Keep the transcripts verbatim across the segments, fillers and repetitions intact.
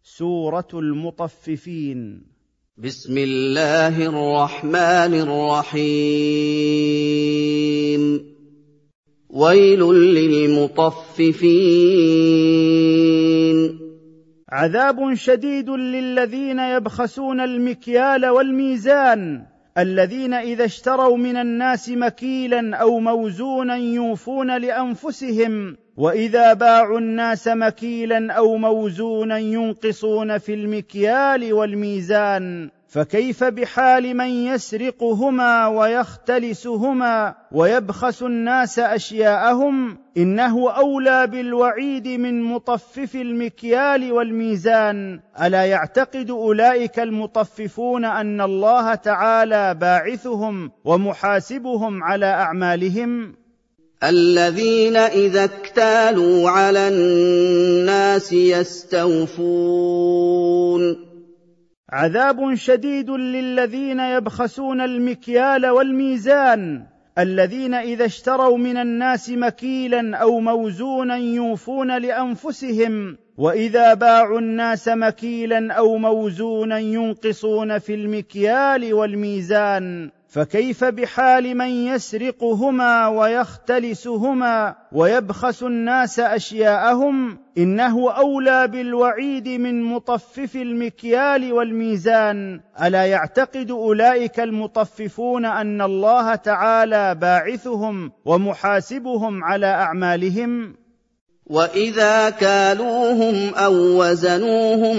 سورة المطففين. بسم الله الرحمن الرحيم. ويل للمطففين. عذاب شديد للذين يبخسون المكيال والميزان، الذين إذا اشتروا من الناس مكيلا أو موزونا يوفون لأنفسهم، وإذا باعوا الناس مكيلا أو موزونا ينقصون في المكيال والميزان، فكيف بحال من يسرقهما ويختلسهما ويبخس الناس أشياءهم؟ إنه أولى بالوعيد من مطفف المكيال والميزان. ألا يعتقد أولئك المطففون أن الله تعالى باعثهم ومحاسبهم على أعمالهم؟ الذين إذا اكتالوا على الناس يستوفون. عذاب شديد للذين يبخسون المكيال والميزان، الذين إذا اشتروا من الناس مكيلا أو موزونا يوفون لأنفسهم، وإذا باعوا الناس مكيلا أو موزونا ينقصون في المكيال والميزان، فكيف بحال من يسرقهما ويختلسهما ويبخس الناس أشياءهم؟ إنه أولى بالوعيد من مطفف المكيال والميزان. ألا يعتقد أولئك المطففون أن الله تعالى باعثهم ومحاسبهم على أعمالهم؟ وإذا كالوهم أو وزنوهم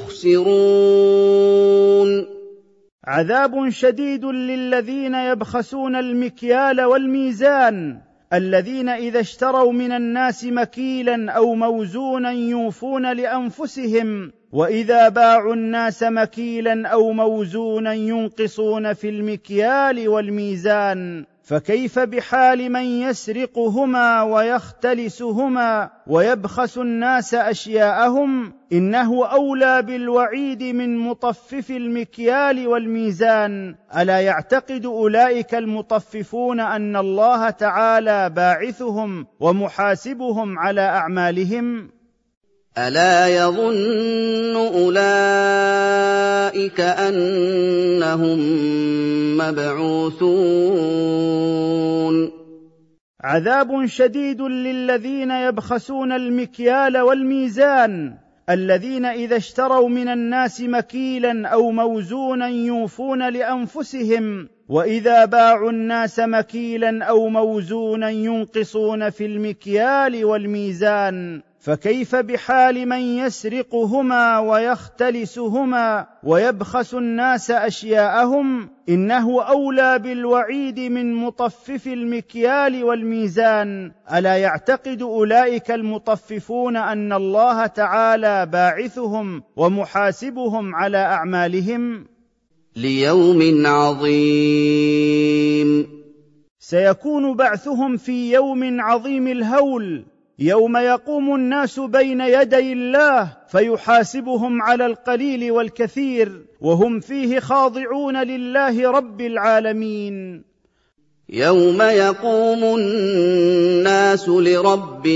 يخسرون. عذاب شديد للذين يبخسون المكيال والميزان، الذين إذا اشتروا من الناس مكيلا أو موزونا يوفون لأنفسهم، وإذا باعوا الناس مكيلا أو موزونا ينقصون في المكيال والميزان، فكيف بحال من يسرقهما ويختلسهما ويبخس الناس أشياءهم؟ إنه أولى بالوعيد من مطفف المكيال والميزان. ألا يعتقد أولئك المطففون أن الله تعالى باعثهم ومحاسبهم على أعمالهم؟ ألا يظن أولئك أنهم مبعوثون. عذاب شديد للذين يبخسون المكيال والميزان، الذين إذا اشتروا من الناس مكيلا أو موزونا يوفون لأنفسهم، وإذا باعوا الناس مكيلا أو موزونا ينقصون في المكيال والميزان، فكيف بحال من يسرقهما ويختلسهما ويبخس الناس أشياءهم؟ إنه أولى بالوعيد من مطفف المكيال والميزان. ألا يعتقد أولئك المطففون أن الله تعالى باعثهم ومحاسبهم على أعمالهم؟ ليوم عظيم. سيكون بعثهم في يوم عظيم الهول، يوم يقوم الناس بين يدي الله فيحاسبهم على القليل والكثير، وهم فيه خاضعون لله رب العالمين. يوم يقوم الناس لرب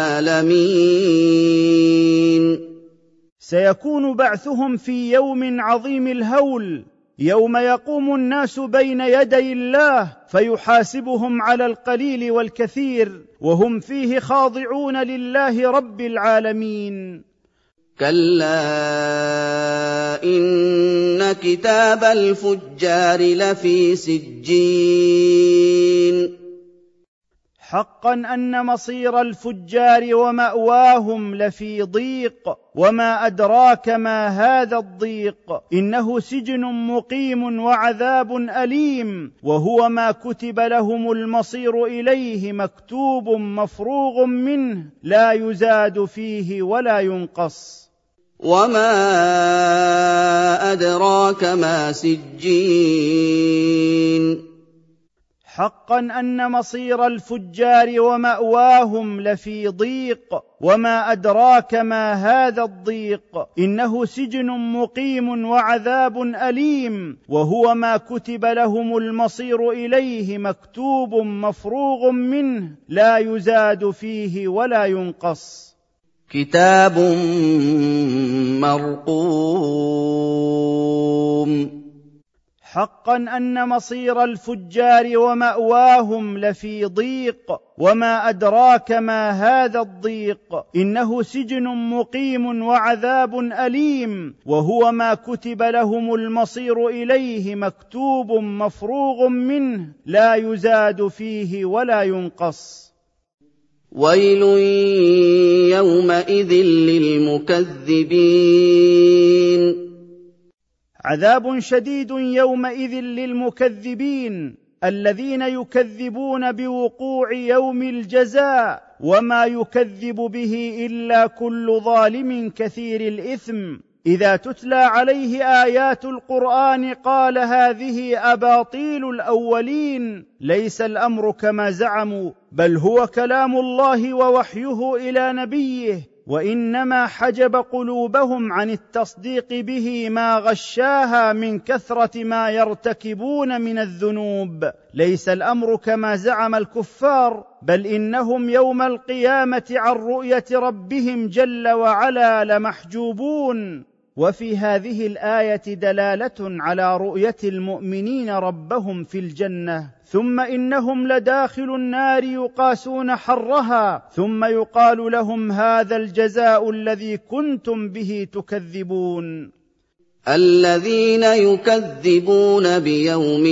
العالمين. سيكون بعثهم في يوم عظيم الهول، يوم يقوم الناس بين يدي الله فيحاسبهم على القليل والكثير، وهم فيه خاضعون لله رب العالمين. كلا إن كتاب الفجار لفي سجين. حقا أن مصير الفجار ومأواهم لفي ضيق، وما أدراك ما هذا الضيق؟ إنه سجن مقيم وعذاب أليم، وهو ما كتب لهم المصير إليه مكتوب مفروغ منه، لا يزاد فيه ولا ينقص. وما أدراك ما سجين. حقا أن مصير الفجار ومأواهم لفي ضيق، وما أدراك ما هذا الضيق؟ إنه سجن مقيم وعذاب أليم، وهو ما كتب لهم المصير إليه مكتوب مفروغ منه، لا يزاد فيه ولا ينقص. كتاب مَّرْقُومٍ حقا أن مصير الفجار ومأواهم لفي ضيق، وما أدراك ما هذا الضيق، إنه سجن مقيم وعذاب أليم، وهو ما كتب لهم المصير إليه مكتوب مفروغ منه، لا يزاد فيه ولا ينقص. ويل يومئذ للمكذبين عذاب شديد يومئذ للمكذبين الذين يكذبون بوقوع يوم الجزاء، وما يكذب به إلا كل ظالم كثير الإثم. إذا تتلى عليه آيات القرآن قال هذه أباطيل الأولين، ليس الأمر كما زعموا، بل هو كلام الله ووحيه إلى نبيه، وإنما حجب قلوبهم عن التصديق به ما غشاها من كثرة ما يرتكبون من الذنوب. ليس الأمر كما زعم الكفار، بل إنهم يوم القيامة عن رؤية ربهم جل وعلا لمحجوبون. وفي هذه الآية دلالة على رؤية المؤمنين ربهم في الجنة، ثم إنهم لداخل النار يقاسون حرها، ثم يقال لهم هذا الجزاء الذي كنتم به تكذبون. الذين يكذبون بيوم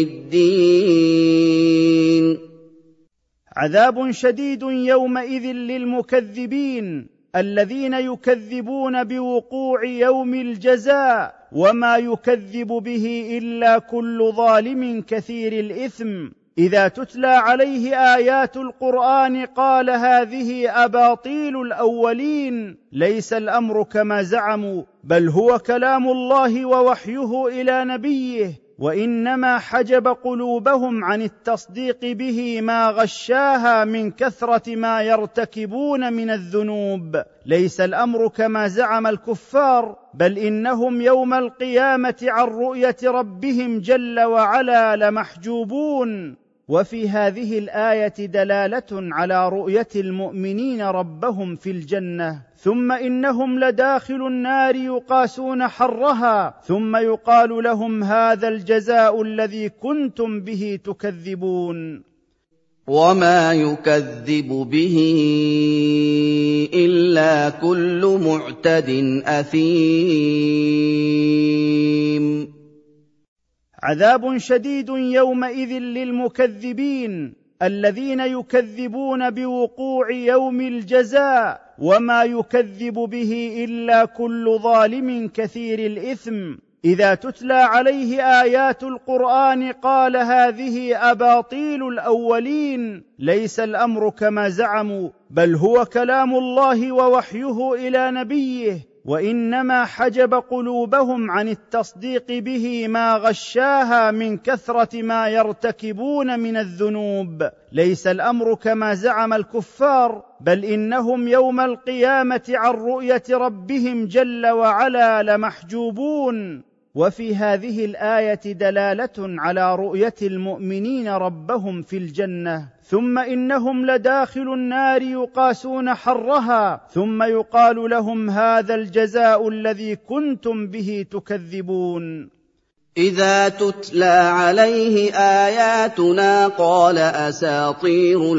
الدين عذاب شديد يومئذ للمكذبين الذين يكذبون بوقوع يوم الجزاء، وما يكذب به إلا كل ظالم كثير الإثم. إذا تتلى عليه آيات القرآن قال هذه أباطيل الأولين، ليس الأمر كما زعموا، بل هو كلام الله ووحيه إلى نبيه، وإنما حجب قلوبهم عن التصديق به ما غشاها من كثرة ما يرتكبون من الذنوب. ليس الأمر كما زعم الكفار، بل إنهم يوم القيامة عن رؤية ربهم جل وعلا لمحجوبون. وفي هذه الآية دلالة على رؤية المؤمنين ربهم في الجنة، ثم إنهم لداخل النار يقاسون حرها، ثم يقال لهم هذا الجزاء الذي كنتم به تكذبون. وما يكذب به إلا كل معتد أثيم. عذاب شديد يومئذ للمكذبين الذين يكذبون بوقوع يوم الجزاء، وما يكذب به إلا كل ظالم كثير الإثم. إذا تتلى عليه آيات القرآن قال هذه أباطيل الأولين، ليس الأمر كما زعموا، بل هو كلام الله ووحيه إلى نبيه، وإنما حجب قلوبهم عن التصديق به ما غشاها من كثرة ما يرتكبون من الذنوب. ليس الأمر كما زعم الكفار، بل إنهم يوم القيامة عن رؤية ربهم جل وعلا لمحجوبون. وفي هذه الآية دلالة على رؤية المؤمنين ربهم في الجنة، ثم إنهم لداخل النار يقاسون حرها، ثم يقال لهم هذا الجزاء الذي كنتم به تكذبون. إذا تتلى عليه آياتنا قال أساطير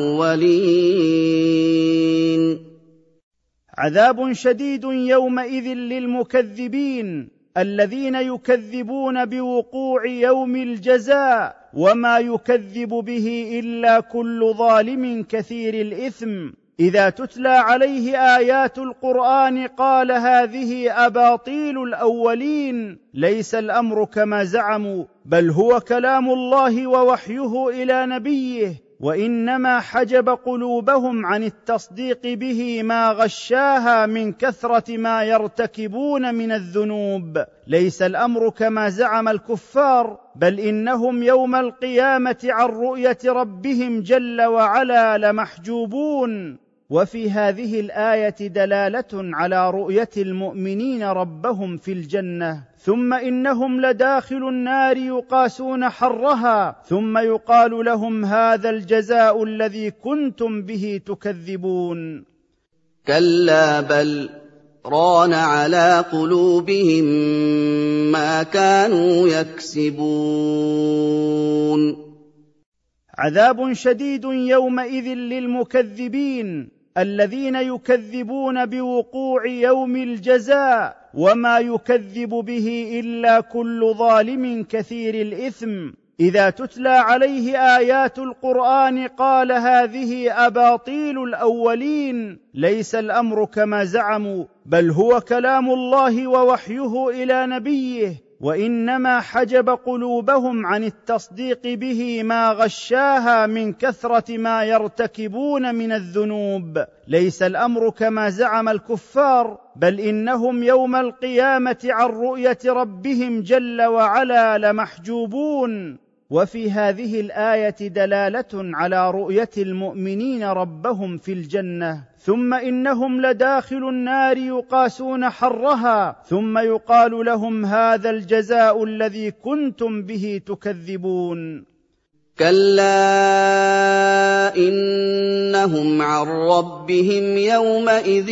الأولين. عذاب شديد يومئذ للمكذبين الذين يكذبون بوقوع يوم الجزاء، وما يكذب به إلا كل ظالم كثير الإثم. إذا تتلى عليه آيات القرآن قال هذه أباطيل الأولين، ليس الأمر كما زعموا، بل هو كلام الله ووحيه إلى نبيه، وإنما حجب قلوبهم عن التصديق به ما غشاها من كثرة ما يرتكبون من الذنوب. ليس الأمر كما زعم الكفار، بل إنهم يوم القيامة عن رؤية ربهم جل وعلا لمحجوبون. وفي هذه الآية دلالة على رؤية المؤمنين ربهم في الجنة، ثم إنهم لداخل النار يقاسون حرها، ثم يقال لهم هذا الجزاء الذي كنتم به تكذبون. كلا بل ران على قلوبهم ما كانوا يكسبون عذاب شديد يومئذ للمكذبين الذين يكذبون بوقوع يوم الجزاء وما يكذب به إلا كل ظالم كثير الإثم إذا تتلى عليه آيات القرآن قال هذه أباطيل الأولين ليس الأمر كما زعموا بل هو كلام الله ووحيه إلى نبيه وإنما حجب قلوبهم عن التصديق به ما غشاها من كثرة ما يرتكبون من الذنوب ليس الأمر كما زعم الكفار بل إنهم يوم القيامة عن رؤية ربهم جل وعلا لمحجوبون. وفي هذه الآية دلالة على رؤية المؤمنين ربهم في الجنة ثم إنهم لداخل النار يقاسون حرها ثم يقال لهم هذا الجزاء الذي كنتم به تكذبون. كلا إنهم عن ربهم يومئذ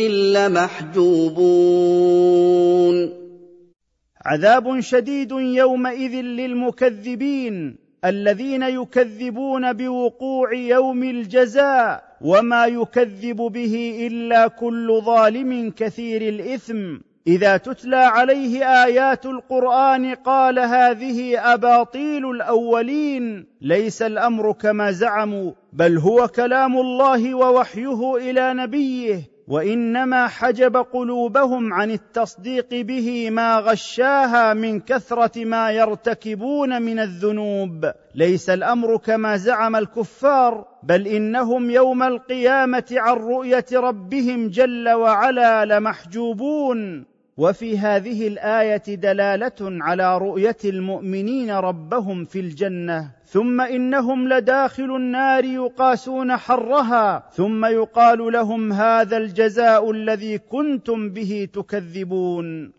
لمحجوبون عذاب شديد يومئذ للمكذبين الذين يكذبون بوقوع يوم الجزاء وما يكذب به إلا كل ظالم كثير الإثم إذا تتلى عليه آيات القرآن قال هذه أباطيل الأولين ليس الأمر كما زعموا بل هو كلام الله ووحيه إلى نبيه وإنما حجب قلوبهم عن التصديق به ما غشاها من كثرة ما يرتكبون من الذنوب ليس الأمر كما زعم الكفار بل إنهم يوم القيامة عن رؤية ربهم جل وعلا لمحجوبون. وفي هذه الآية دلالة على رؤية المؤمنين ربهم في الجنة ثم إنهم لداخل النار يقاسون حرها ثم يقال لهم هذا الجزاء الذي كنتم به تكذبون.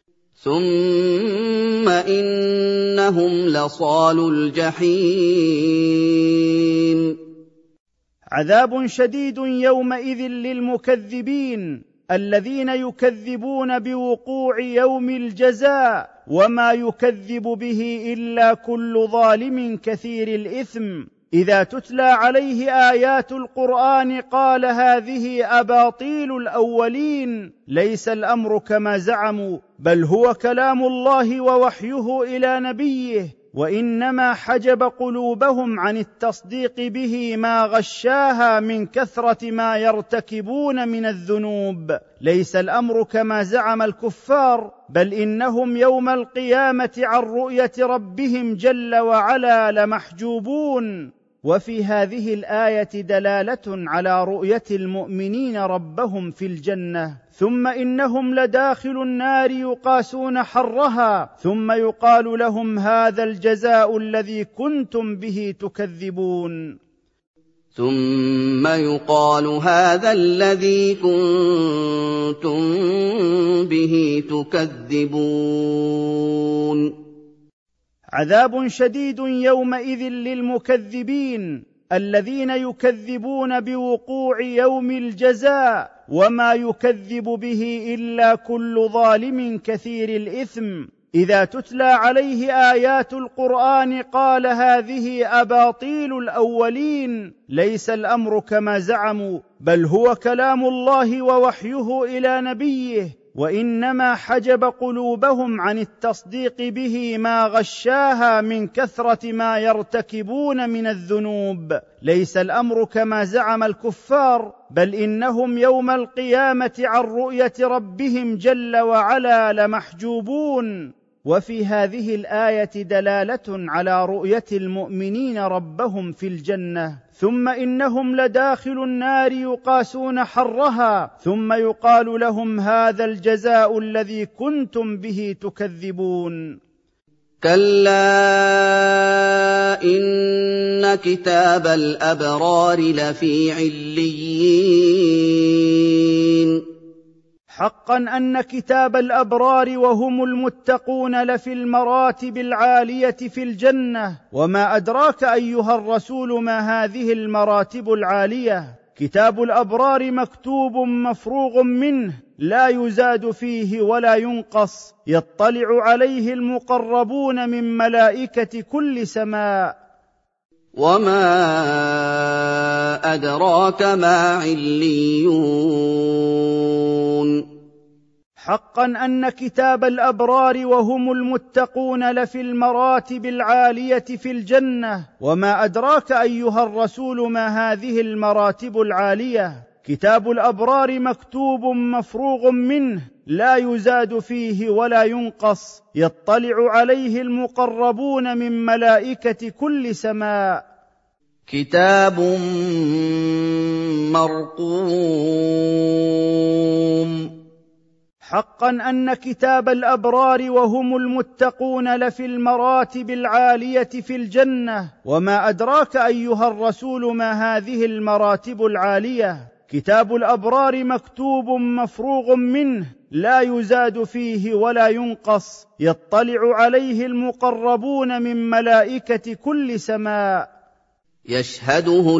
ثم إنهم لصالو الجحيم عذاب شديد يومئذ للمكذبين الذين يكذبون بوقوع يوم الجزاء وما يكذب به إلا كل ظالم كثير الإثم إذا تتلى عليه آيات القرآن قال هذه أباطيل الأولين ليس الأمر كما زعموا بل هو كلام الله ووحيه إلى نبيه وإنما حجب قلوبهم عن التصديق به ما غشاها من كثرة ما يرتكبون من الذنوب ليس الأمر كما زعم الكفار بل إنهم يوم القيامة عن رؤية ربهم جل وعلا لمحجوبون. وفي هذه الآية دلالة على رؤية المؤمنين ربهم في الجنة ثم إنهم لداخل النار يقاسون حرها ثم يقال لهم هذا الجزاء الذي كنتم به تكذبون. ثم يقال هذا الذي كنتم به تكذبون. عذاب شديد يومئذ للمكذبين الذين يكذبون بوقوع يوم الجزاء وما يكذب به إلا كل ظالم كثير الإثم إذا تتلى عليه آيات القرآن قال هذه أباطيل الأولين ليس الأمر كما زعموا بل هو كلام الله ووحيه إلى نبيه وإنما حجب قلوبهم عن التصديق به ما غشاها من كثرة ما يرتكبون من الذنوب ليس الأمر كما زعم الكفار بل إنهم يوم القيامة عن رؤية ربهم جل وعلا لمحجوبون. وفي هذه الآية دلالة على رؤية المؤمنين ربهم في الجنة ثم إنهم لداخل النار يقاسون حرها ثم يقال لهم هذا الجزاء الذي كنتم به تكذبون. كلا إن كتاب الأبرار لفي عليين حقا أن كتاب الأبرار وهم المتقون لفي المراتب العالية في الجنة وما أدراك أيها الرسول ما هذه المراتب العالية. كتاب الأبرار مكتوب مفروغ منه لا يزاد فيه ولا ينقص، يطلع عليه المقربون من ملائكة كل سماء. وما أدراك ما عليون. حقا أن كتاب الأبرار وهم المتقون لفي المراتب العالية في الجنة. وما أدراك أيها الرسول ما هذه المراتب العالية؟ كتاب الأبرار مكتوب مفروغ منه لا يزاد فيه ولا ينقص، يطلع عليه المقربون من ملائكة كل سماء. كتاب مرقوم. حقا أن كتاب الأبرار وهم المتقون لفي المراتب العالية في الجنة. وما أدراك أيها الرسول ما هذه المراتب العالية؟ كتاب الأبرار مكتوب مفروغ منه لا يزاد فيه ولا ينقص، يطلع عليه المقربون من ملائكة كل سماء. يشهده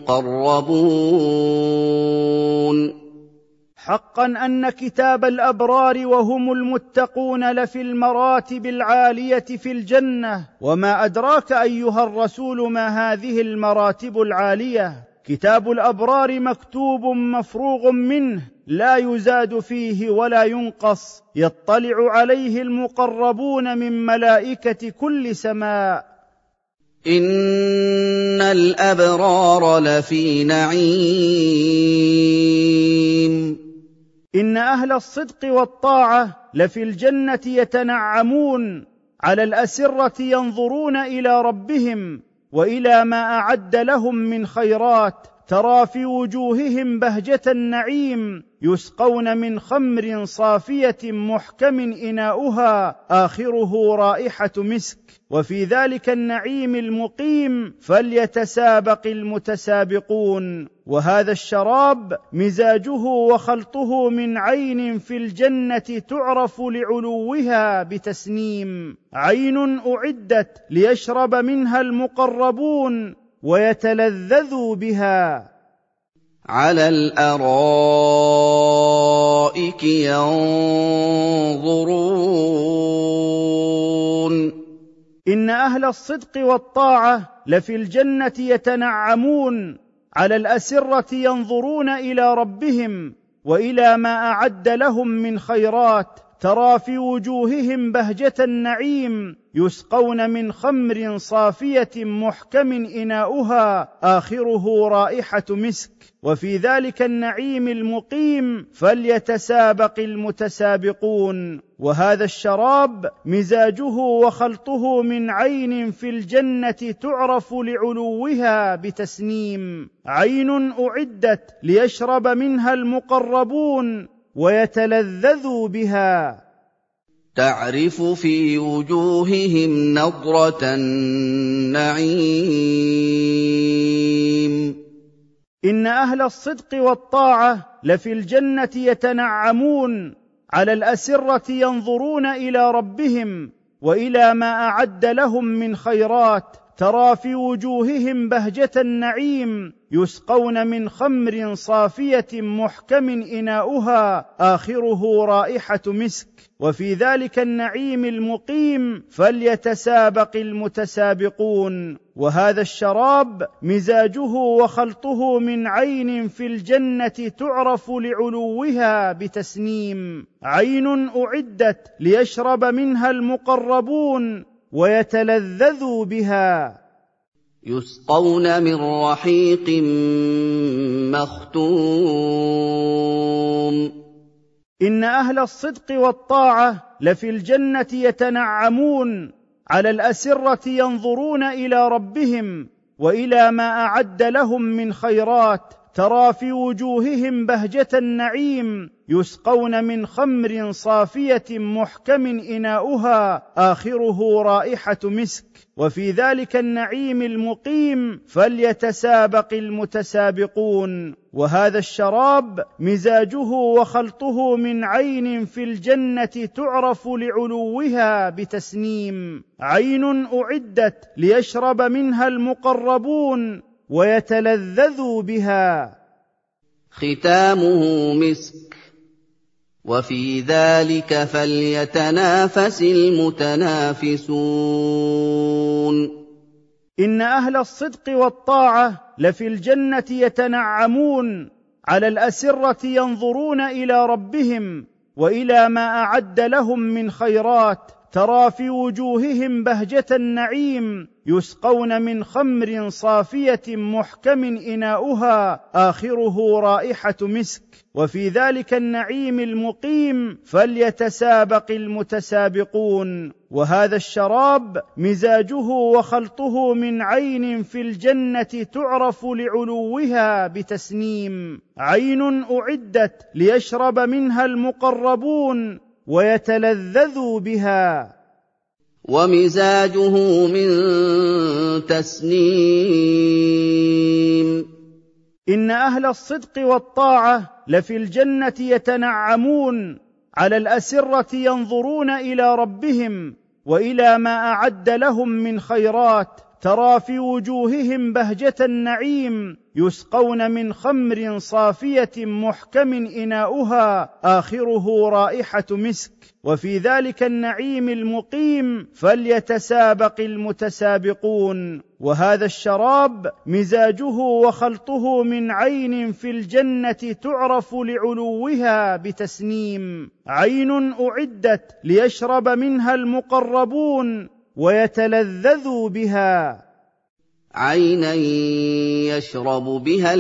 المقربون. حقا أن كتاب الأبرار وهم المتقون لفي المراتب العالية في الجنة. وما أدراك أيها الرسول ما هذه المراتب العالية؟ كتاب الأبرار مكتوب مفروغ منه لا يزاد فيه ولا ينقص، يطلع عليه المقربون من ملائكة كل سماء. إن الأبرار لفي نعيم. إن أهل الصدق والطاعة لفي الجنة يتنعمون، على الأسرة ينظرون إلى ربهم وإلى ما أعد لهم من خيرات، ترى في وجوههم بهجة النعيم، يسقون من خمر صافية محكم إناؤها آخره رائحة مسك، وفي ذلك النعيم المقيم فليتسابق المتسابقون. وهذا الشراب مزاجه وخلطه من عين في الجنة تعرف لعلوها بتسنيم، عين أعدت ليشرب منها المقربون ويتلذذوا بها. على الأرائك ينظرون. إن أهل الصدق والطاعة لفي الجنة يتنعمون، على الأسرة ينظرون إلى ربهم وإلى ما أعد لهم من خيرات، ترى في وجوههم بهجة النعيم، يسقون من خمر صافية محكم إناؤها آخره رائحة مسك، وفي ذلك النعيم المقيم فليتسابق المتسابقون. وهذا الشراب مزاجه وخلطه من عين في الجنة تعرف لعلوها بتسنيم، عين أعدت ليشرب منها المقربون ويتلذذوا بها. تعرف في وجوههم نضرة النعيم. إن أهل الصدق والطاعة لفي الجنة يتنعمون، على الأسرة ينظرون إلى ربهم وإلى ما أعد لهم من خيرات، ترى في وجوههم بهجة النعيم، يسقون من خمر صافية محكم إناؤها آخره رائحة مسك، وفي ذلك النعيم المقيم فليتسابق المتسابقون. وهذا الشراب مزاجه وخلطه من عين في الجنة تعرف لعلوها بتسنيم، عين أعدت ليشرب منها المقربون ويتلذذوا بها. يسقون من رحيق مختوم. إن أهل الصدق والطاعة لفي الجنة يتنعمون، على الأسرة ينظرون إلى ربهم وإلى ما أعد لهم من خيرات، ترى في وجوههم بهجة النعيم، يسقون من خمر صافية محكم إناؤها آخره رائحة مسك، وفي ذلك النعيم المقيم فليتسابق المتسابقون. وهذا الشراب مزاجه وخلطه من عين في الجنة تعرف لعلوها بتسنيم، عين أعدت ليشرب منها المقربون ويتلذذوا بها. ختامه مسك، وفي ذلك فليتنافس المتنافسون. إن أهل الصدق والطاعة لفي الجنة يتنعمون، على الأسرة ينظرون إلى ربهم وإلى ما أعد لهم من خيرات، ترى في وجوههم بهجة النعيم، يسقون من خمر صافية محكم إناؤها آخره رائحة مسك، وفي ذلك النعيم المقيم فليتسابق المتسابقون. وهذا الشراب مزاجه وخلطه من عين في الجنة تعرف لعلوها بتسنيم، عين أعدت ليشرب منها المقربون ويتلذذوا بها. ومزاجه من تسنيم. إن أهل الصدق والطاعة لفي الجنة يتنعمون، على الأسرة ينظرون إلى ربهم وإلى ما أعد لهم من خيرات، ترى في وجوههم بهجة النعيم، يسقون من خمر صافية محكم إناؤها آخره رائحة مسك، وفي ذلك النعيم المقيم فليتسابق المتسابقون. وهذا الشراب مزاجه وخلطه من عين في الجنة تعرف لعلوها بتسنيم، عين أعدت ليشرب منها المقربون ويتلذذوا بها. عينا يشرب بها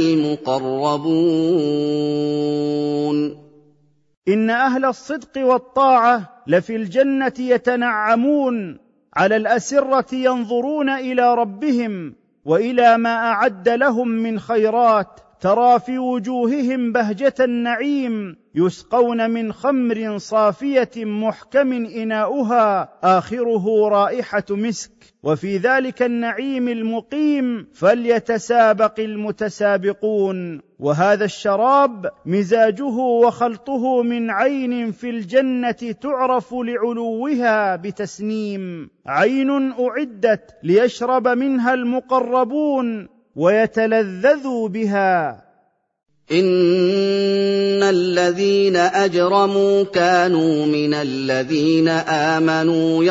المقربون. إن أهل الصدق والطاعة لفي الجنة يتنعمون، على الأسرة ينظرون إلى ربهم وإلى ما أعد لهم من خيرات، ترى في وجوههم بهجة النعيم، يسقون من خمر صافية محكم إناؤها آخره رائحة مسك، وفي ذلك النعيم المقيم فليتسابق المتسابقون. وهذا الشراب مزاجه وخلطه من عين في الجنة تعرف لعلوها بتسنيم، عين أعدت ليشرب منها المقربون ويتلذذوا بها. إن الذين أجرموا كانوا من الذين آمنوا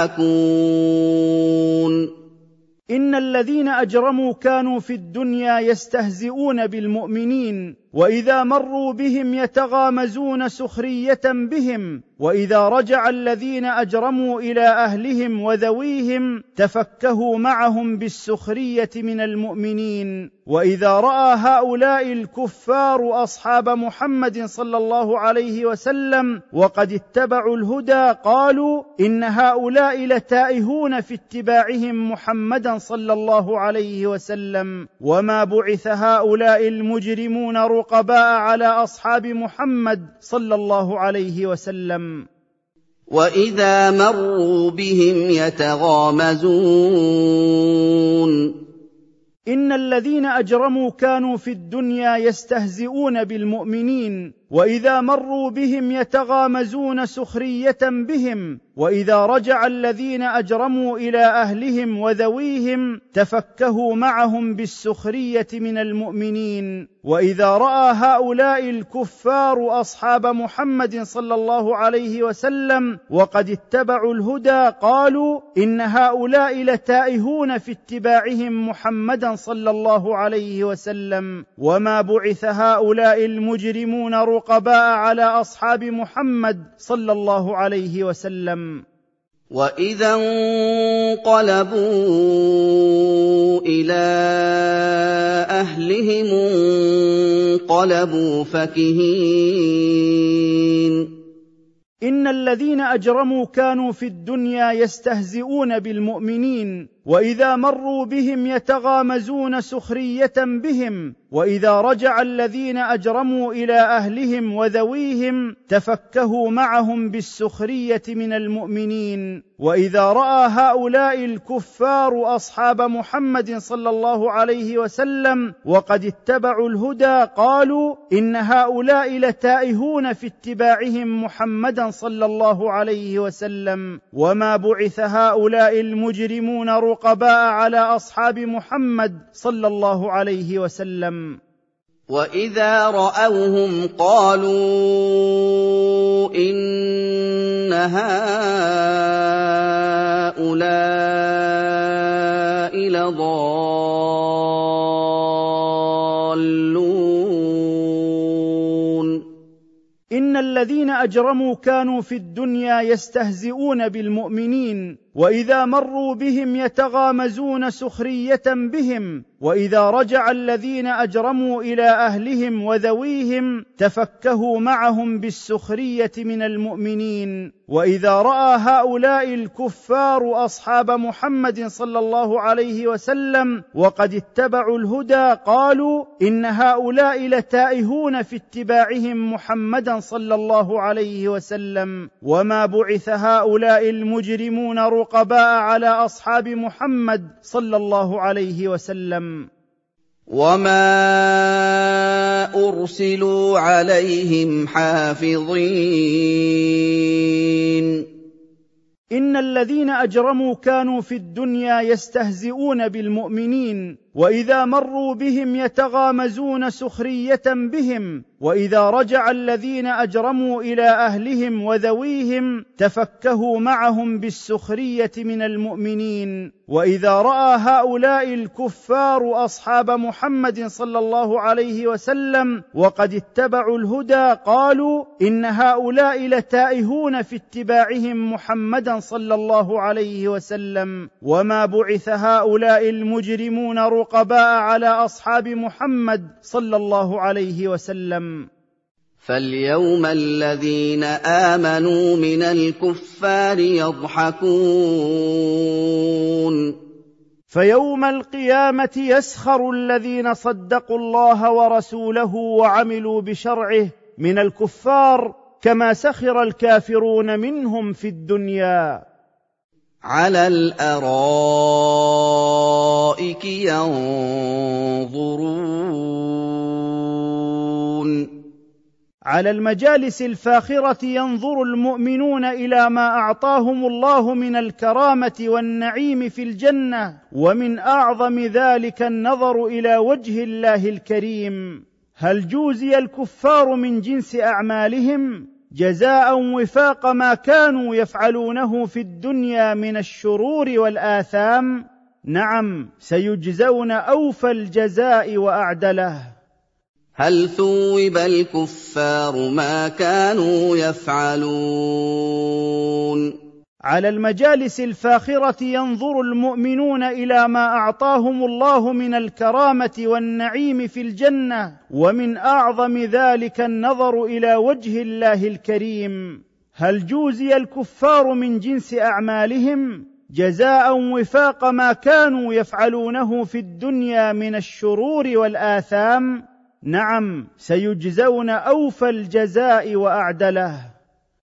يضحكون. إن الذين أجرموا كانوا في الدنيا يستهزئون بالمؤمنين، وإذا مروا بهم يتغامزون سخرية بهم، وإذا رجع الذين أجرموا إلى أهلهم وذويهم تفكهوا معهم بالسخرية من المؤمنين. وإذا رأى هؤلاء الكفار أصحاب محمد صلى الله عليه وسلم وقد اتبعوا الهدى قالوا إن هؤلاء لتائهون في اتباعهم محمدا صلى الله عليه وسلم، وما بعث هؤلاء المجرمون رقباء على أصحاب محمد صلى الله عليه وسلم. وإذا مروا بهم يتغامزون. إن الذين أجرموا كانوا في الدنيا يستهزئون بالمؤمنين، وإذا مروا بهم يتغامزون سخرية بهم، وإذا رجع الذين أجرموا إلى أهلهم وذويهم تفكهوا معهم بالسخرية من المؤمنين. وإذا رأى هؤلاء الكفار أصحاب محمد صلى الله عليه وسلم وقد اتبعوا الهدى قالوا إن هؤلاء لتائهون في اتباعهم محمدا صلى الله عليه وسلم، وما بعث هؤلاء المجرمون رقباء على أصحاب محمد صلى الله عليه وسلم. وإذا انقلبوا إلى أهلهم انقلبوا فكهين. إن الذين أجرموا كانوا في الدنيا يستهزئون بالمؤمنين، وإذا مروا بهم يتغامزون سخرية بهم، وإذا رجع الذين أجرموا إلى أهلهم وذويهم تفكهوا معهم بالسخرية من المؤمنين. وإذا رأى هؤلاء الكفار أصحاب محمد صلى الله عليه وسلم وقد اتبعوا الهدى قالوا إن هؤلاء لتائهون في اتباعهم محمدا صلى الله عليه وسلم، وما بعث هؤلاء المجرمون رقباء على أصحاب محمد صلى الله عليه وسلم. وَإِذَا رَأَوْهُمْ قَالُوا إِنَّ هَٰؤُلَاءِ لَضَالُّونَ إن الذين أجرموا كانوا في الدنيا يستهزئون بالمؤمنين، وإذا مروا بهم يتغامزون سخرية بهم، وإذا رجع الذين أجرموا إلى أهلهم وذويهم تفكهوا معهم بالسخرية من المؤمنين. وإذا رأى هؤلاء الكفار أصحاب محمد صلى الله عليه وسلم وقد اتبعوا الهدى قالوا إن هؤلاء لتائهون في اتباعهم محمدا صلى الله عليه وسلم، وما بعث هؤلاء المجرمون رقباء على أصحاب محمد صلى الله عليه وسلم. وما أرسلوا عليهم حافظين. إن الذين أجرموا كانوا في الدنيا يستهزئون بالمؤمنين، وإذا مروا بهم يتغامزون سخرية بهم، وإذا رجع الذين أجرموا إلى أهلهم وذويهم تفكهوا معهم بالسخرية من المؤمنين. وإذا رأى هؤلاء الكفار أصحاب محمد صلى الله عليه وسلم وقد اتبعوا الهدى قالوا إن هؤلاء لتائهون في اتباعهم محمدا صلى الله عليه وسلم، وما بعث هؤلاء المجرمون رقباء على أصحاب محمد صلى الله عليه وسلم. فاليوم الذين آمنوا من الكفار يضحكون. فيوم القيامة يسخر الذين صدقوا الله ورسوله وعملوا بشرعه من الكفار كما سخر الكافرون منهم في الدنيا. على الأرائك ينظرون. على المجالس الفاخرة ينظر المؤمنون إلى ما أعطاهم الله من الكرامة والنعيم في الجنة، ومن أعظم ذلك النظر إلى وجه الله الكريم. هل جوزي الكفار من جنس أعمالهم جزاء وفاق ما كانوا يفعلونه في الدنيا من الشرور والآثام؟ نعم، سيجزون أوفى الجزاء وأعدله. هل ثوب الكفار ما كانوا يفعلون. على المجالس الفاخرة ينظر المؤمنون إلى ما أعطاهم الله من الكرامة والنعيم في الجنة، ومن أعظم ذلك النظر إلى وجه الله الكريم. هل جوزي الكفار من جنس أعمالهم جزاء وفاق ما كانوا يفعلونه في الدنيا من الشرور والآثام؟ نعم، سيجزون أوفى الجزاء وأعدله.